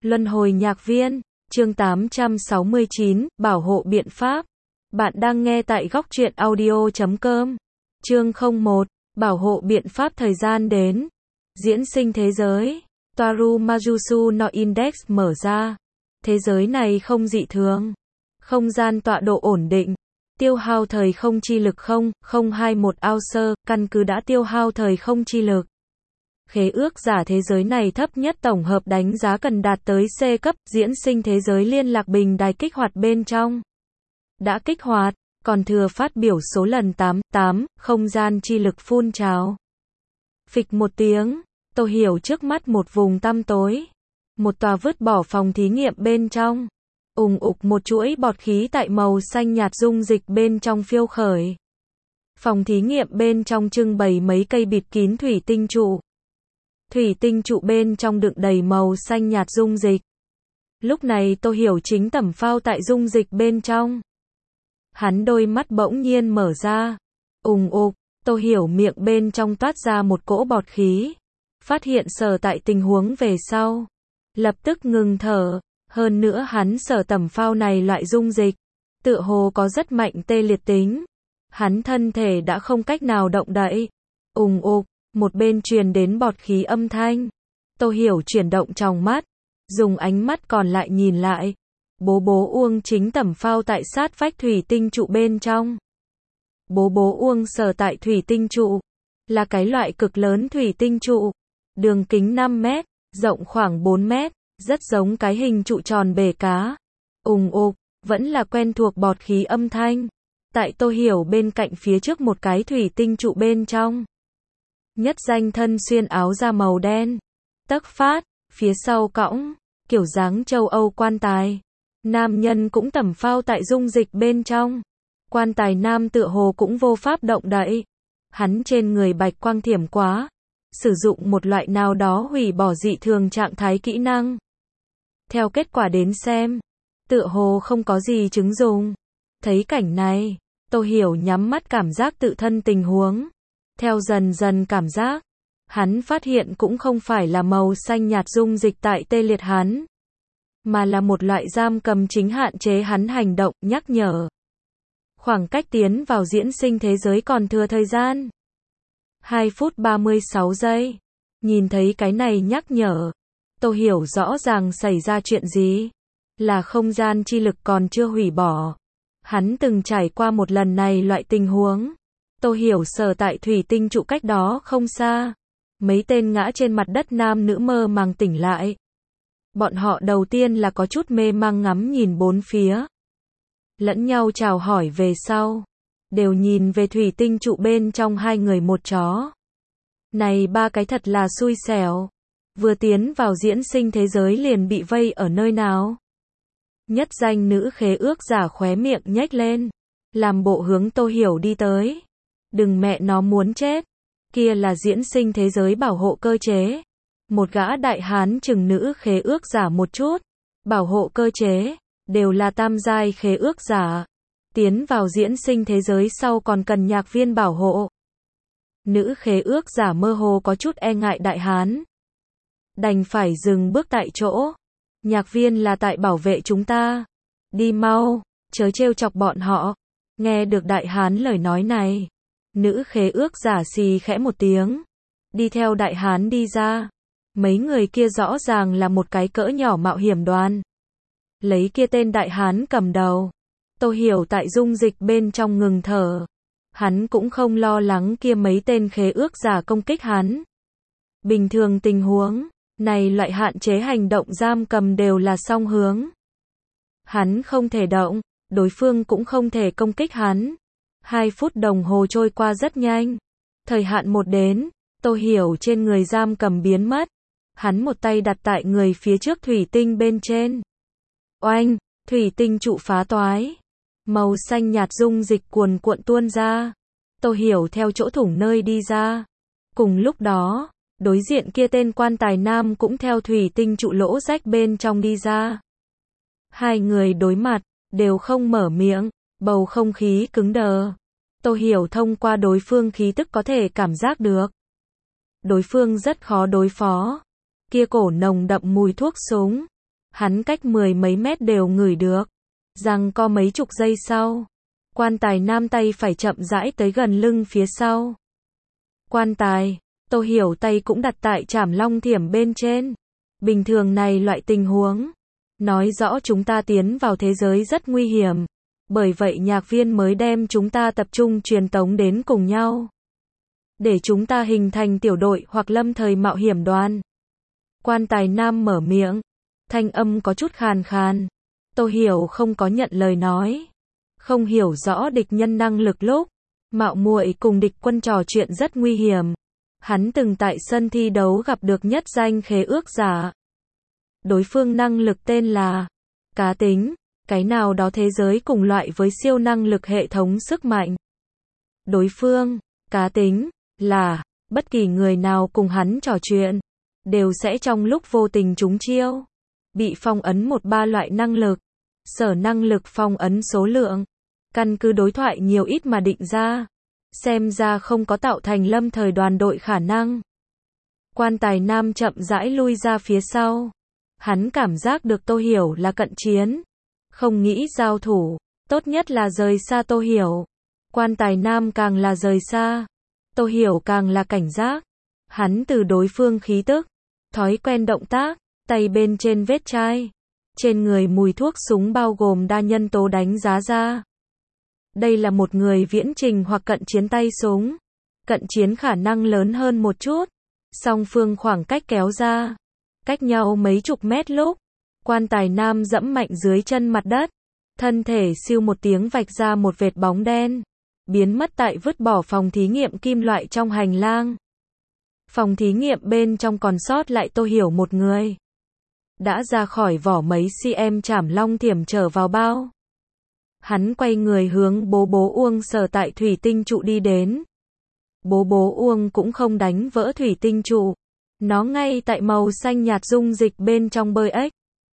Luân hồi nhạc viên, chương 869, bảo hộ biện pháp. Bạn đang nghe tại góc truyện audio.com. Chương 01, bảo hộ biện pháp thời gian đến. Diễn sinh thế giới. Toaru Majusu no Index mở ra. Thế giới này không dị thường. Không gian tọa độ ổn định. Tiêu hao thời không chi lực 0,021 ounce, căn cứ đã tiêu hao thời không chi lực. Khế ước giả thế giới này thấp nhất tổng hợp đánh giá cần đạt tới C cấp, diễn sinh thế giới liên lạc bình đài kích hoạt bên trong. Đã kích hoạt, còn thừa phát biểu số lần 88, không gian chi lực phun trào. Phịch một tiếng, tôi hiểu trước mắt một vùng tăm tối. Một tòa vứt bỏ phòng thí nghiệm bên trong. Ùng ục một chuỗi bọt khí tại màu xanh nhạt dung dịch bên trong phiêu khởi. Phòng thí nghiệm bên trong trưng bày mấy cây bịt kín thủy tinh trụ. Thủy tinh trụ bên trong đựng đầy màu xanh nhạt dung dịch. Lúc này Tô Hiểu chính tẩm phao tại dung dịch bên trong. Hắn đôi mắt bỗng nhiên mở ra. Ùng ục, Tô Hiểu miệng bên trong toát ra một cỗ bọt khí. Phát hiện sở tại tình huống về sau. Lập tức ngừng thở. Hơn nữa hắn sở tẩm phao này loại dung dịch. Tựa hồ có rất mạnh tê liệt tính. Hắn thân thể đã không cách nào động đậy. Ùng ục. Một bên truyền đến bọt khí âm thanh. Tô Hiểu chuyển động tròng mắt. Dùng ánh mắt còn lại nhìn lại. Bố Uông chính tẩm phao tại sát vách thủy tinh trụ bên trong. Bố Uông sở tại thủy tinh trụ. Là cái loại cực lớn thủy tinh trụ. Đường kính 5 mét, rộng khoảng 4 mét. Rất giống cái hình trụ tròn bể cá. Ùng ục, vẫn là quen thuộc bọt khí âm thanh. Tại Tô Hiểu bên cạnh phía trước một cái thủy tinh trụ bên trong. Nhất danh thân xuyên áo da màu đen. Tấc phát, phía sau cõng, kiểu dáng châu Âu quan tài. Nam nhân cũng tẩm phao tại dung dịch bên trong. Quan tài nam tựa hồ cũng vô pháp động đậy. Hắn trên người bạch quang thiểm quá. Sử dụng một loại nào đó hủy bỏ dị thường trạng thái kỹ năng. Theo kết quả đến xem, tựa hồ không có gì chứng dùng. Thấy cảnh này, Tô Hiểu nhắm mắt cảm giác tự thân tình huống. Theo dần dần cảm giác, hắn phát hiện cũng không phải là màu xanh nhạt dung dịch tại tê liệt hắn, mà là một loại giam cầm chính hạn chế hắn hành động, nhắc nhở. Khoảng cách tiến vào diễn sinh thế giới còn thừa thời gian 2 phút 36 giây. Nhìn thấy cái này nhắc nhở, Tô Hiểu rõ ràng xảy ra chuyện gì. Là không gian chi lực còn chưa hủy bỏ. Hắn từng trải qua một lần này loại tình huống. Tô Hiểu sở tại thủy tinh trụ cách đó không xa. Mấy tên ngã trên mặt đất nam nữ mơ màng tỉnh lại. Bọn họ đầu tiên là có chút mê mang ngắm nhìn bốn phía. Lẫn nhau chào hỏi về sau. Đều nhìn về thủy tinh trụ bên trong hai người một chó. Này ba cái thật là xui xẻo. Vừa tiến vào diễn sinh thế giới liền bị vây ở nơi nào. Nhất danh nữ khế ước giả khóe miệng nhếch lên. Làm bộ hướng Tô Hiểu đi tới. Đừng mẹ nó muốn chết. Kia là diễn sinh thế giới bảo hộ cơ chế. Một gã đại hán chừng nữ khế ước giả một chút. Bảo hộ cơ chế. Đều là tam giai khế ước giả. Tiến vào diễn sinh thế giới sau còn cần nhạc viên bảo hộ. Nữ khế ước giả mơ hồ có chút e ngại đại hán. Đành phải dừng bước tại chỗ. Nhạc viên là tại bảo vệ chúng ta. Đi mau, chớ trêu chọc bọn họ. Nghe được đại hán lời nói này. Nữ khế ước giả xì khẽ một tiếng. Đi theo đại hán đi ra. Mấy người kia rõ ràng là một cái cỡ nhỏ mạo hiểm đoàn. Lấy kia tên đại hán cầm đầu. Tô Hiểu tại dung dịch bên trong ngừng thở. Hắn cũng không lo lắng kia mấy tên khế ước giả công kích hắn. Bình thường tình huống này loại hạn chế hành động giam cầm đều là song hướng. Hắn không thể động, đối phương cũng không thể công kích hắn. 2 phút đồng hồ trôi qua rất nhanh. Thời hạn một đến, Tô Hiểu trên người giam cầm biến mất. Hắn một tay đặt tại người phía trước thủy tinh bên trên. Oanh, thủy tinh trụ phá toái. Màu xanh nhạt dung dịch cuồn cuộn tuôn ra. Tô Hiểu theo chỗ thủng nơi đi ra. Cùng lúc đó, đối diện kia tên quan tài nam cũng theo thủy tinh trụ lỗ rách bên trong đi ra. Hai người đối mặt, đều không mở miệng, bầu không khí cứng đờ. Tô Hiểu thông qua đối phương khí tức có thể cảm giác được. Đối phương rất khó đối phó. Kia cổ nồng đậm mùi thuốc súng. Hắn cách 10 mấy mét đều ngửi được. Rằng có mấy chục giây sau, quan tài nam tay phải chậm rãi tới gần lưng phía sau. Quan tài, Tô Hiểu tay cũng đặt tại trảm long thiểm bên trên. Bình thường này loại tình huống, nói rõ chúng ta tiến vào thế giới rất nguy hiểm. Bởi vậy nhạc viên mới đem chúng ta tập trung truyền tống đến cùng nhau. Để chúng ta hình thành tiểu đội hoặc lâm thời mạo hiểm đoàn. Quan tài nam mở miệng. Thanh âm có chút khàn khàn. Tô Hiểu không có nhận lời nói. Không hiểu rõ địch nhân năng lực lúc mạo muội cùng địch quân trò chuyện rất nguy hiểm. Hắn từng tại sân thi đấu gặp được nhất danh khế ước giả. Đối phương năng lực tên là cá tính, cái nào đó thế giới cùng loại với siêu năng lực hệ thống sức mạnh. Đối phương, cá tính, là bất kỳ người nào cùng hắn trò chuyện, đều sẽ trong lúc vô tình trúng chiêu. Bị phong ấn 1-3 loại năng lực. Sở năng lực phong ấn số lượng. Căn cứ đối thoại nhiều ít mà định ra. Xem ra không có tạo thành lâm thời đoàn đội khả năng. Quan tài nam chậm rãi lui ra phía sau. Hắn cảm giác được Tô Hiểu là cận chiến. Không nghĩ giao thủ. Tốt nhất là rời xa Tô Hiểu. Quan tài nam càng là rời xa, Tô Hiểu càng là cảnh giác. Hắn từ đối phương khí tức, thói quen động tác, tay bên trên vết chai, trên người mùi thuốc súng bao gồm đa nhân tố đánh giá ra. Đây là một người viễn trình hoặc cận chiến tay súng. Cận chiến khả năng lớn hơn một chút. Song phương khoảng cách kéo ra, cách nhau mấy chục mét lúc. Quan tài nam dẫm mạnh dưới chân mặt đất. Thân thể siêu một tiếng vạch ra một vệt bóng đen. Biến mất tại vứt bỏ phòng thí nghiệm kim loại trong hành lang. Phòng thí nghiệm bên trong còn sót lại Tô Hiểu một người. Đã ra khỏi vỏ mấy cm trảm long thiểm trở vào bao. Hắn quay người hướng bố bố Uông sở tại thủy tinh trụ đi đến. Bố bố Uông cũng không đánh vỡ thủy tinh trụ. Nó ngay tại màu xanh nhạt dung dịch bên trong bơi ếch.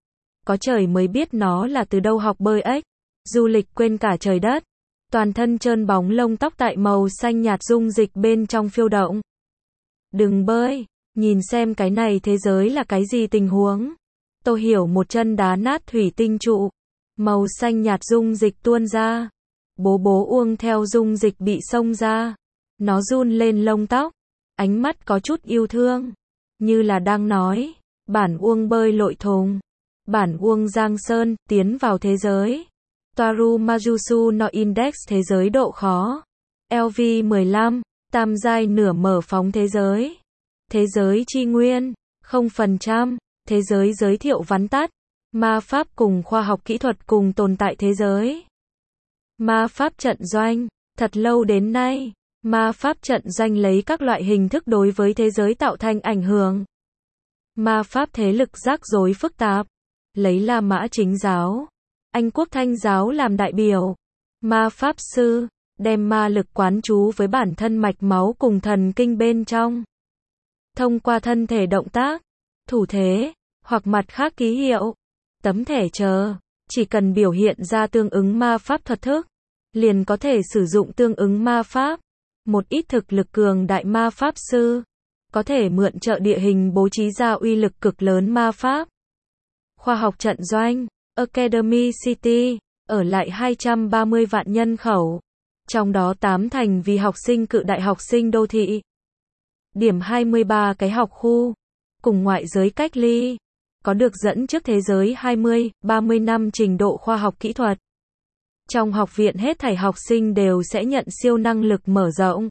Có trời mới biết nó là từ đâu học bơi ếch. Du lịch quên cả trời đất. Toàn thân trơn bóng lông tóc tại màu xanh nhạt dung dịch bên trong phiêu động. Đừng bơi, nhìn xem cái này thế giới là cái gì tình huống. Tô Hiểu một chân đá nát thủy tinh trụ. Màu xanh nhạt dung dịch tuôn ra. Bố bố Uông theo dung dịch bị xông ra. Nó run lên lông tóc. Ánh mắt có chút yêu thương. Như là đang nói. Bản Uông bơi lội thùng. Bản Uông Giang Sơn, tiến vào thế giới. Toaru Majusu no Index thế giới độ khó. LV15, tam giai nửa mở phóng thế giới. Thế giới chi nguyên, 0%. Thế giới giới thiệu vắn tắt. Ma pháp cùng khoa học kỹ thuật cùng tồn tại thế giới. Ma pháp trận doanh, thật lâu đến nay, ma pháp trận doanh lấy các loại hình thức đối với thế giới tạo thành ảnh hưởng. Ma pháp thế lực rắc rối phức tạp, lấy La Mã chính giáo, Anh quốc Thanh giáo làm đại biểu. Ma pháp sư, đem ma lực quán trú với bản thân mạch máu cùng thần kinh bên trong. Thông qua thân thể động tác, thủ thế, hoặc mặt khác ký hiệu, tấm thẻ chờ, chỉ cần biểu hiện ra tương ứng ma pháp thuật thức, liền có thể sử dụng tương ứng ma pháp. Một ít thực lực cường đại ma pháp sư, có thể mượn trợ địa hình bố trí ra uy lực cực lớn ma pháp. Khoa học trận doanh, Academy City, ở lại 230 vạn nhân khẩu, trong đó 8 thành vì học sinh cự đại học sinh đô thị. Điểm 23 cái học khu, cùng ngoại giới cách ly, có được dẫn trước thế giới 20-30 năm trình độ khoa học kỹ thuật. Trong học viện hết thảy học sinh đều sẽ nhận siêu năng lực mở rộng.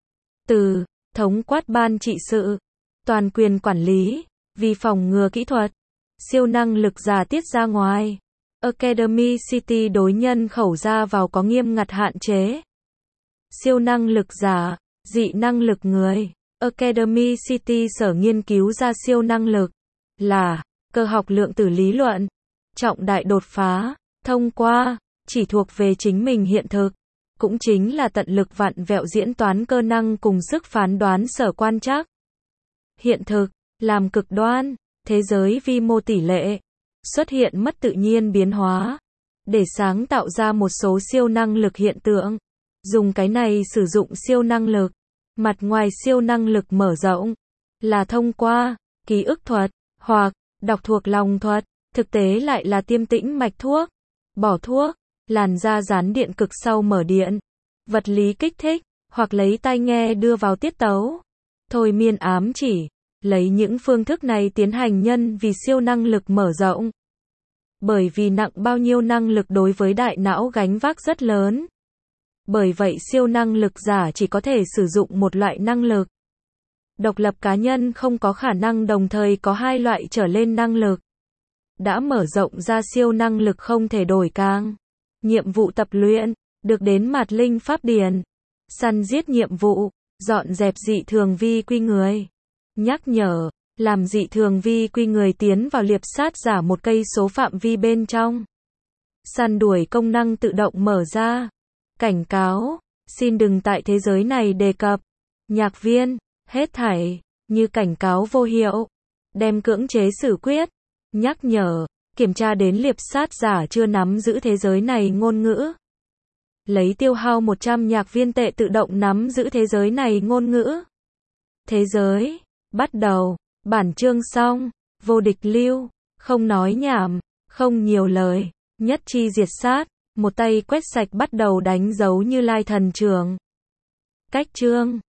Từ thống quát ban trị sự, toàn quyền quản lý, vì phòng ngừa kỹ thuật, siêu năng lực giả tiết ra ngoài. Academy City đối nhân khẩu ra vào có nghiêm ngặt hạn chế. Siêu năng lực giả, dị năng lực người. Academy City sở nghiên cứu ra siêu năng lực là cơ học lượng tử lý luận, trọng đại đột phá, thông qua, chỉ thuộc về chính mình hiện thực, cũng chính là tận lực vặn vẹo diễn toán cơ năng cùng sức phán đoán sở quan trắc. Hiện thực, làm cực đoan, thế giới vi mô tỷ lệ, xuất hiện mất tự nhiên biến hóa, để sáng tạo ra một số siêu năng lực hiện tượng. Dùng cái này sử dụng siêu năng lực, mặt ngoài siêu năng lực mở rộng, là thông qua, ký ức thuật, hoặc, đọc thuộc lòng thuật, thực tế lại là tiêm tĩnh mạch thuốc, bỏ thuốc, làn da dán điện cực sau mở điện, vật lý kích thích, hoặc lấy tai nghe đưa vào tiết tấu, thôi miên ám chỉ, lấy những phương thức này tiến hành nhân vì siêu năng lực mở rộng. Bởi vì nặng bao nhiêu năng lực đối với đại não gánh vác rất lớn. Bởi vậy siêu năng lực giả chỉ có thể sử dụng một loại năng lực. Độc lập cá nhân không có khả năng đồng thời có hai loại trở lên năng lực. Đã mở rộng ra siêu năng lực không thể đổi càng. Nhiệm vụ tập luyện, được đến mạt linh pháp điển. Săn giết nhiệm vụ, dọn dẹp dị thường vi quy người. Nhắc nhở, làm dị thường vi quy người tiến vào liệp sát giả một cây số phạm vi bên trong. Săn đuổi công năng tự động mở ra. Cảnh cáo, xin đừng tại thế giới này đề cập. Nhạc viên, hết thảy, như cảnh cáo vô hiệu. Đem cưỡng chế xử quyết. Nhắc nhở, kiểm tra đến liệp sát giả chưa nắm giữ thế giới này ngôn ngữ. Lấy tiêu hao 100 nhạc viên tệ tự động nắm giữ thế giới này ngôn ngữ. Thế giới, bắt đầu, bản chương xong, vô địch lưu, không nói nhảm, không nhiều lời, nhất chi diệt sát, một tay quét sạch bắt đầu đánh dấu Như Lai thần trưởng. Cách chương